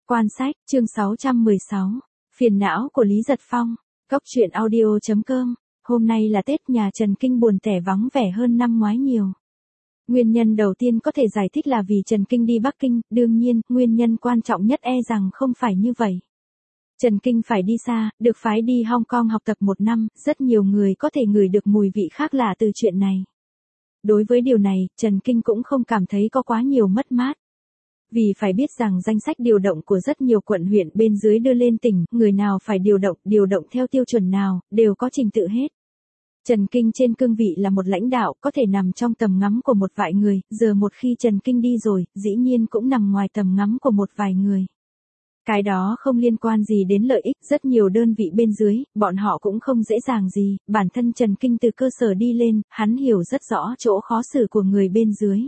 Quan sách, chương 616. Phiền não của Lý Giật Phong. Góc truyện audio.com. Hôm nay là Tết, nhà Trần Kinh buồn tẻ vắng vẻ hơn năm ngoái nhiều. Nguyên nhân đầu tiên có thể giải thích là vì Trần Kinh đi Bắc Kinh, đương nhiên, nguyên nhân quan trọng nhất rằng không phải như vậy. Trần Kinh phải đi xa, được phái đi Hong Kong học tập 1 năm, rất nhiều người có thể ngửi được mùi vị khác lạ từ chuyện này. Đối với điều này, Trần Kinh cũng không cảm thấy có quá nhiều mất mát. Vì phải biết rằng danh sách điều động của rất nhiều quận huyện bên dưới đưa lên tỉnh, người nào phải điều động theo tiêu chuẩn nào, đều có trình tự hết. Trần Kinh trên cương vị là một lãnh đạo, có thể nằm trong tầm ngắm của một vài người, giờ một khi Trần Kinh đi rồi, dĩ nhiên cũng nằm ngoài tầm ngắm của một vài người. Cái đó không liên quan gì đến lợi ích, rất nhiều đơn vị bên dưới, bọn họ cũng không dễ dàng gì, bản thân Trần Kinh từ cơ sở đi lên, hắn hiểu rất rõ chỗ khó xử của người bên dưới.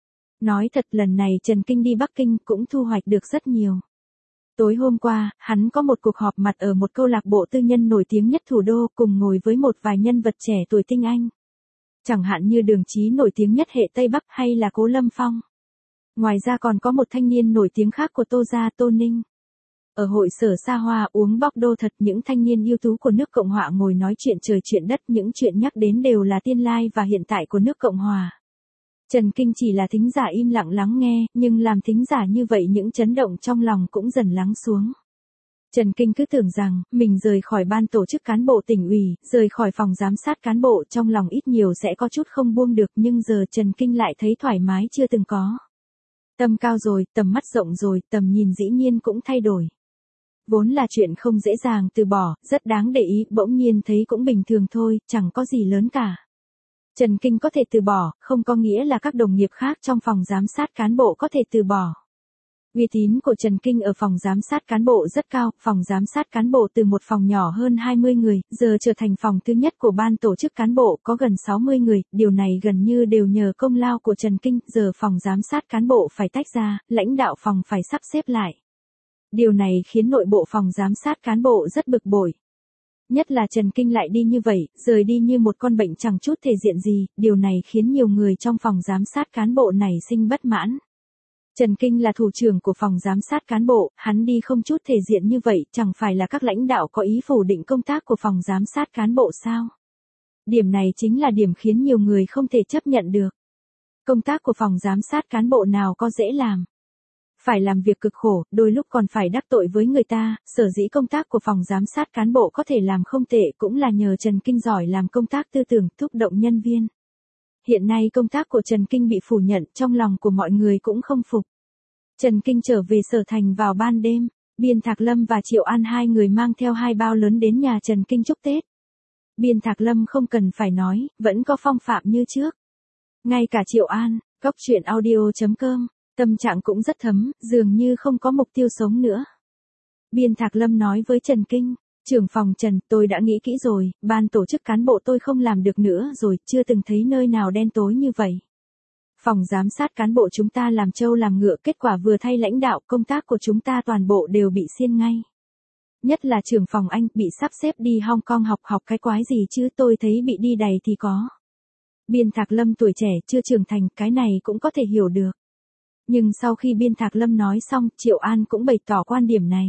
Nói thật, lần này Trần Kinh đi Bắc Kinh cũng thu hoạch được rất nhiều. Tối hôm qua, hắn có một cuộc họp mặt ở một câu lạc bộ tư nhân nổi tiếng nhất thủ đô, cùng ngồi với một vài nhân vật trẻ tuổi tinh anh. Chẳng hạn như Đường Chí nổi tiếng nhất hệ Tây Bắc hay là Cố Lâm Phong. Ngoài ra còn có một thanh niên nổi tiếng khác của Tô gia, Tô Ninh. Ở hội sở xa hoa uống bóc đô thật, những thanh niên ưu tú của nước Cộng hòa ngồi nói chuyện trời chuyện đất, những chuyện nhắc đến đều là tiên lai và hiện tại của nước Cộng hòa. Trần Kinh chỉ là thính giả im lặng lắng nghe, nhưng làm thính giả như vậy những chấn động trong lòng cũng dần lắng xuống. Trần Kinh cứ tưởng rằng, mình rời khỏi ban tổ chức cán bộ tỉnh ủy, rời khỏi phòng giám sát cán bộ, trong lòng ít nhiều sẽ có chút không buông được, nhưng giờ Trần Kinh lại thấy thoải mái chưa từng có. Tâm cao rồi, tầm mắt rộng rồi, tầm nhìn dĩ nhiên cũng thay đổi. Vốn là chuyện không dễ dàng từ bỏ, rất đáng để ý, bỗng nhiên thấy cũng bình thường thôi, chẳng có gì lớn cả. Trần Kinh có thể từ bỏ, không có nghĩa là các đồng nghiệp khác trong phòng giám sát cán bộ có thể từ bỏ. Uy tín của Trần Kinh ở phòng giám sát cán bộ rất cao, phòng giám sát cán bộ từ một phòng nhỏ hơn 20 người, giờ trở thành phòng thứ nhất của ban tổ chức cán bộ có gần 60 người, điều này gần như đều nhờ công lao của Trần Kinh, giờ phòng giám sát cán bộ phải tách ra, lãnh đạo phòng phải sắp xếp lại. Điều này khiến nội bộ phòng giám sát cán bộ rất bực bội. Nhất là Trần Kinh lại đi như vậy, rời đi như một con bệnh chẳng chút thể diện gì, điều này khiến nhiều người trong phòng giám sát cán bộ nảy sinh bất mãn. Trần Kinh là thủ trưởng của phòng giám sát cán bộ, hắn đi không chút thể diện như vậy, chẳng phải là các lãnh đạo có ý phủ định công tác của phòng giám sát cán bộ sao? Điểm này chính là điểm khiến nhiều người không thể chấp nhận được. Công tác của phòng giám sát cán bộ nào có dễ làm? Phải làm việc cực khổ, đôi lúc còn phải đắc tội với người ta, sở dĩ công tác của phòng giám sát cán bộ có thể làm không tệ cũng là nhờ Trần Kinh giỏi làm công tác tư tưởng, thúc động nhân viên. Hiện nay công tác của Trần Kinh bị phủ nhận, trong lòng của mọi người cũng không phục. Trần Kinh trở về Sở Thành vào ban đêm, Biên Thạc Lâm và Triệu An hai người mang theo 2 bao lớn đến nhà Trần Kinh chúc Tết. Biên Thạc Lâm không cần phải nói, vẫn có phong phạm như trước. Ngay cả Triệu An, góc truyện audio.com. Tâm trạng cũng rất thấm, dường như không có mục tiêu sống nữa. Biên Thạc Lâm nói với Trần Kinh, trưởng phòng Trần, tôi đã nghĩ kỹ rồi, ban tổ chức cán bộ tôi không làm được nữa rồi, chưa từng thấy nơi nào đen tối như vậy. Phòng giám sát cán bộ chúng ta làm trâu làm ngựa, kết quả vừa thay lãnh đạo, công tác của chúng ta toàn bộ đều bị xiên ngay. Nhất là trưởng phòng anh, bị sắp xếp đi Hong Kong học cái quái gì chứ, tôi thấy bị đi đầy thì có. Biên Thạc Lâm tuổi trẻ, chưa trưởng thành, cái này cũng có thể hiểu được. Nhưng sau khi Biên Thạc Lâm nói xong, Triệu An cũng bày tỏ quan điểm này.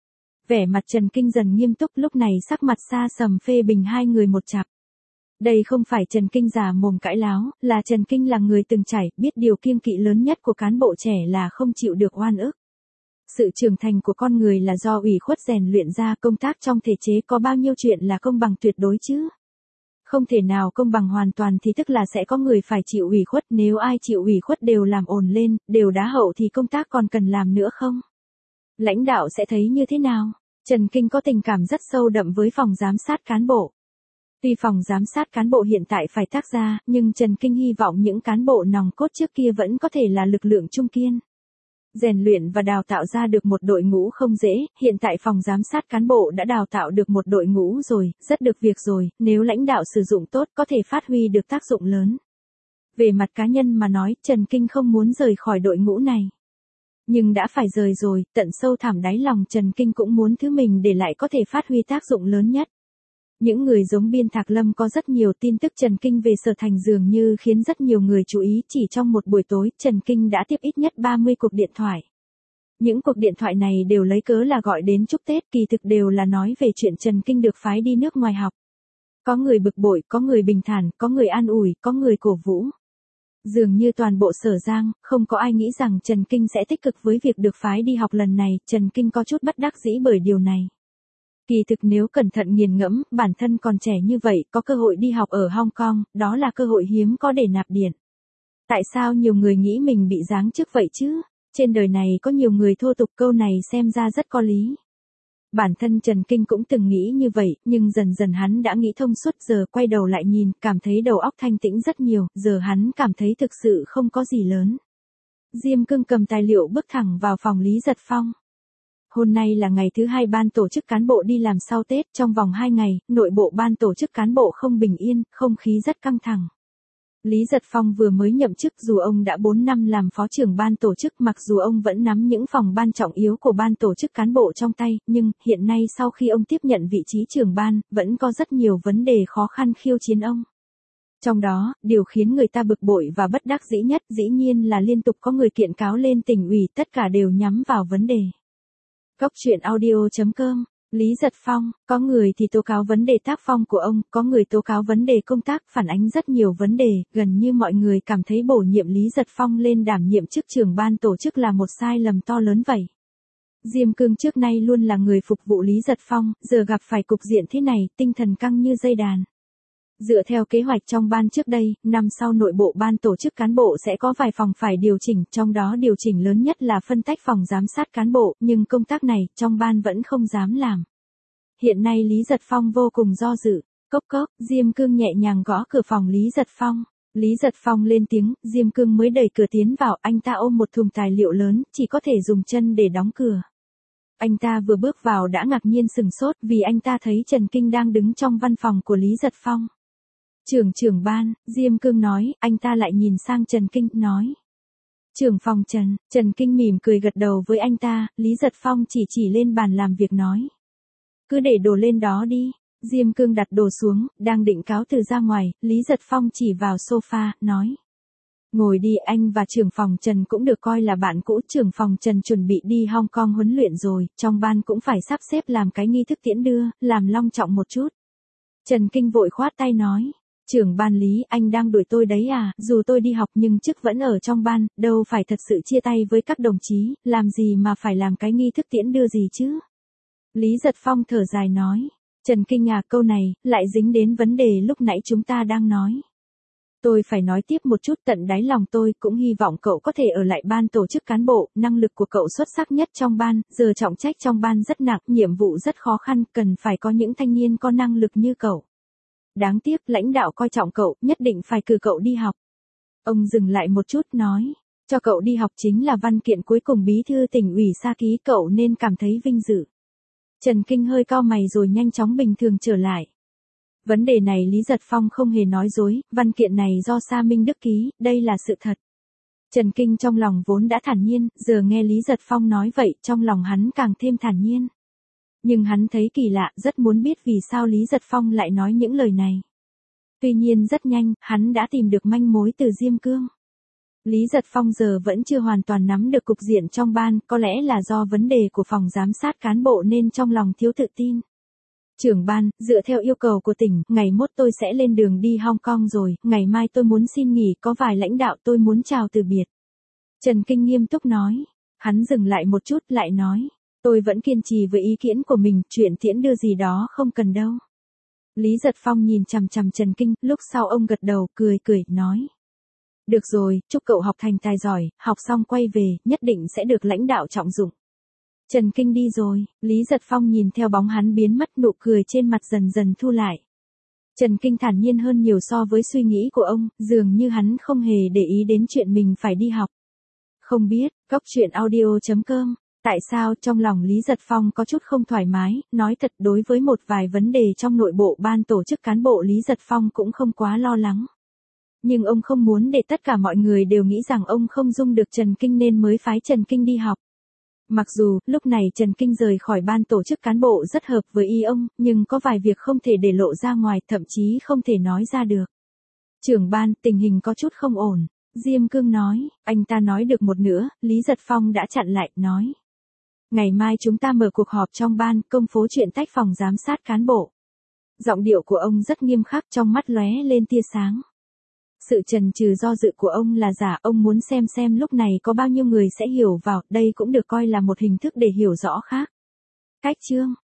Vẻ mặt Trần Kinh dần nghiêm túc, lúc này sắc mặt xa sầm phê bình hai người một chặp. Đây không phải Trần Kinh giả mồm cãi láo, là Trần Kinh là người từng trải, biết điều kiêng kỵ lớn nhất của cán bộ trẻ là không chịu được oan ức. Sự trưởng thành của con người là do ủy khuất rèn luyện ra, công tác trong thể chế có bao nhiêu chuyện là công bằng tuyệt đối chứ? Không thể nào công bằng hoàn toàn thì tức là sẽ có người phải chịu ủy khuất, nếu ai chịu ủy khuất đều làm ồn lên, đều đá hậu thì công tác còn cần làm nữa không? Lãnh đạo sẽ thấy như thế nào? Trần Kinh có tình cảm rất sâu đậm với phòng giám sát cán bộ. Tuy phòng giám sát cán bộ hiện tại phải tách ra, nhưng Trần Kinh hy vọng những cán bộ nòng cốt trước kia vẫn có thể là lực lượng trung kiên. Rèn luyện và đào tạo ra được một đội ngũ không dễ, hiện tại phòng giám sát cán bộ đã đào tạo được một đội ngũ rồi, rất được việc rồi, nếu lãnh đạo sử dụng tốt có thể phát huy được tác dụng lớn. Về mặt cá nhân mà nói, Trần Kinh không muốn rời khỏi đội ngũ này. Nhưng đã phải rời rồi, tận sâu thẳm đáy lòng Trần Kinh cũng muốn thứ mình để lại có thể phát huy tác dụng lớn nhất. Những người giống Biên Thạc Lâm có rất nhiều tin tức Trần Kinh về Sở Thành dường như khiến rất nhiều người chú ý, chỉ trong một buổi tối, Trần Kinh đã tiếp ít nhất 30 cuộc điện thoại. Những cuộc điện thoại này đều lấy cớ là gọi đến chúc Tết, kỳ thực đều là nói về chuyện Trần Kinh được phái đi nước ngoài học. Có người bực bội, có người bình thản, có người an ủi, có người cổ vũ. Dường như toàn bộ Sở Giang, không có ai nghĩ rằng Trần Kinh sẽ tích cực với việc được phái đi học lần này, Trần Kinh có chút bất đắc dĩ bởi điều này. Kỳ thực nếu cẩn thận nghiền ngẫm, bản thân còn trẻ như vậy, có cơ hội đi học ở Hong Kong, đó là cơ hội hiếm có để nạp điện. Tại sao nhiều người nghĩ mình bị giáng chức vậy chứ? Trên đời này có nhiều người thô tục, câu này xem ra rất có lý. Bản thân Trần Kinh cũng từng nghĩ như vậy, nhưng dần dần hắn đã nghĩ thông suốt, giờ quay đầu lại nhìn, cảm thấy đầu óc thanh tĩnh rất nhiều, giờ hắn cảm thấy thực sự không có gì lớn. Diêm Cương cầm tài liệu bước thẳng vào phòng Lý Giật Phong. Hôm nay là ngày thứ 2 ban tổ chức cán bộ đi làm sau Tết, trong vòng 2 ngày, nội bộ ban tổ chức cán bộ không bình yên, không khí rất căng thẳng. Lý Giật Phong vừa mới nhậm chức, dù ông đã 4 năm làm phó trưởng ban tổ chức, mặc dù ông vẫn nắm những phòng ban trọng yếu của ban tổ chức cán bộ trong tay, nhưng hiện nay sau khi ông tiếp nhận vị trí trưởng ban, vẫn có rất nhiều vấn đề khó khăn khiêu chiến ông. Trong đó, điều khiến người ta bực bội và bất đắc dĩ nhất dĩ nhiên là liên tục có người kiện cáo lên tỉnh ủy, tất cả đều nhắm vào vấn đề. Cốc truyện audio.com. Lý Giật Phong, có người thì tố cáo vấn đề tác phong của ông, có người tố cáo vấn đề công tác, phản ánh rất nhiều vấn đề, gần như mọi người cảm thấy bổ nhiệm Lý Giật Phong lên đảm nhiệm chức trưởng ban tổ chức là một sai lầm to lớn vậy. Diêm Cương trước nay luôn là người phục vụ Lý Giật Phong, giờ gặp phải cục diện thế này, tinh thần căng như dây đàn. Dựa theo kế hoạch trong ban trước đây, năm sau nội bộ ban tổ chức cán bộ sẽ có vài phòng phải điều chỉnh, trong đó điều chỉnh lớn nhất là phân tách phòng giám sát cán bộ, nhưng công tác này, trong ban vẫn không dám làm. Hiện nay Lý Giật Phong vô cùng do dự. Cốc cốc, Diêm Cương nhẹ nhàng gõ cửa phòng Lý Giật Phong. Lý Giật Phong lên tiếng, Diêm Cương mới đẩy cửa tiến vào, anh ta ôm một thùng tài liệu lớn, chỉ có thể dùng chân để đóng cửa. Anh ta vừa bước vào đã ngạc nhiên sừng sốt vì anh ta thấy Trần Kinh đang đứng trong văn phòng của Lý Giật Phong. Trưởng ban, Diêm Cương nói, anh ta lại nhìn sang Trần Kinh, nói. Trưởng phòng Trần, Trần Kinh mỉm cười gật đầu với anh ta, Lý Giật Phong chỉ lên bàn làm việc nói. Cứ để đồ lên đó đi. Diêm Cương đặt đồ xuống, đang định cáo từ ra ngoài, Lý Giật Phong chỉ vào sofa, nói. Ngồi đi, anh và trưởng phòng Trần cũng được coi là bạn cũ, trưởng phòng Trần chuẩn bị đi Hong Kong huấn luyện rồi, trong ban cũng phải sắp xếp làm cái nghi thức tiễn đưa, làm long trọng một chút. Trần Kinh vội khoát tay nói. Trưởng ban Lý, anh đang đuổi tôi đấy à, dù tôi đi học nhưng chức vẫn ở trong ban, đâu phải thật sự chia tay với các đồng chí, làm gì mà phải làm cái nghi thức tiễn đưa gì chứ. Lý Giật Phong thở dài nói. Trần Kinh à, câu này, lại dính đến vấn đề lúc nãy chúng ta đang nói. Tôi phải nói tiếp một chút, tận đáy lòng tôi cũng hy vọng cậu có thể ở lại ban tổ chức cán bộ, năng lực của cậu xuất sắc nhất trong ban, giờ trọng trách trong ban rất nặng, nhiệm vụ rất khó khăn, cần phải có những thanh niên có năng lực như cậu. Đáng tiếc, lãnh đạo coi trọng cậu, nhất định phải cử cậu đi học. Ông dừng lại một chút, nói. Cho cậu đi học chính là văn kiện cuối cùng bí thư tỉnh ủy sa ký, cậu nên cảm thấy vinh dự. Trần Kinh hơi cau mày rồi nhanh chóng bình thường trở lại. Vấn đề này Lý Giật Phong không hề nói dối, văn kiện này do Sa Minh Đức ký, đây là sự thật. Trần Kinh trong lòng vốn đã thản nhiên, giờ nghe Lý Giật Phong nói vậy, trong lòng hắn càng thêm thản nhiên. Nhưng hắn thấy kỳ lạ, rất muốn biết vì sao Lý Giật Phong lại nói những lời này. Tuy nhiên rất nhanh, hắn đã tìm được manh mối từ Diêm Cương. Lý Giật Phong giờ vẫn chưa hoàn toàn nắm được cục diện trong ban, có lẽ là do vấn đề của phòng giám sát cán bộ nên trong lòng thiếu tự tin. Trưởng ban, dựa theo yêu cầu của tỉnh, ngày mốt tôi sẽ lên đường đi Hong Kong rồi, ngày mai tôi muốn xin nghỉ, có vài lãnh đạo tôi muốn chào từ biệt. Trần Kinh nghiêm túc nói. Hắn dừng lại một chút lại nói. Tôi vẫn kiên trì với ý kiến của mình, chuyện tiễn đưa gì đó không cần đâu. Lý Giật Phong nhìn chằm chằm Trần Kinh, lúc sau ông gật đầu, cười, nói. Được rồi, chúc cậu học thành tài giỏi, học xong quay về, nhất định sẽ được lãnh đạo trọng dụng. Trần Kinh đi rồi, Lý Giật Phong nhìn theo bóng hắn biến mất, nụ cười trên mặt dần dần thu lại. Trần Kinh thản nhiên hơn nhiều so với suy nghĩ của ông, dường như hắn không hề để ý đến chuyện mình phải đi học. Không biết, Cốc truyện audio.com. Tại sao trong lòng Lý Giật Phong có chút không thoải mái, nói thật đối với một vài vấn đề trong nội bộ ban tổ chức cán bộ Lý Giật Phong cũng không quá lo lắng. Nhưng ông không muốn để tất cả mọi người đều nghĩ rằng ông không dung được Trần Kinh nên mới phái Trần Kinh đi học. Mặc dù, lúc này Trần Kinh rời khỏi ban tổ chức cán bộ rất hợp với ý ông, nhưng có vài việc không thể để lộ ra ngoài, thậm chí không thể nói ra được. Trưởng ban, tình hình có chút không ổn. Diêm Cương nói, anh ta nói được một nửa, Lý Giật Phong đã chặn lại, nói. Ngày mai chúng ta mở cuộc họp trong ban, công phố chuyện tách phòng giám sát cán bộ. Giọng điệu của ông rất nghiêm khắc, trong mắt lóe lên tia sáng. Sự chần chừ do dự của ông là giả, ông muốn xem lúc này có bao nhiêu người sẽ hiểu vào, đây cũng được coi là một hình thức để hiểu rõ khác. Cách chương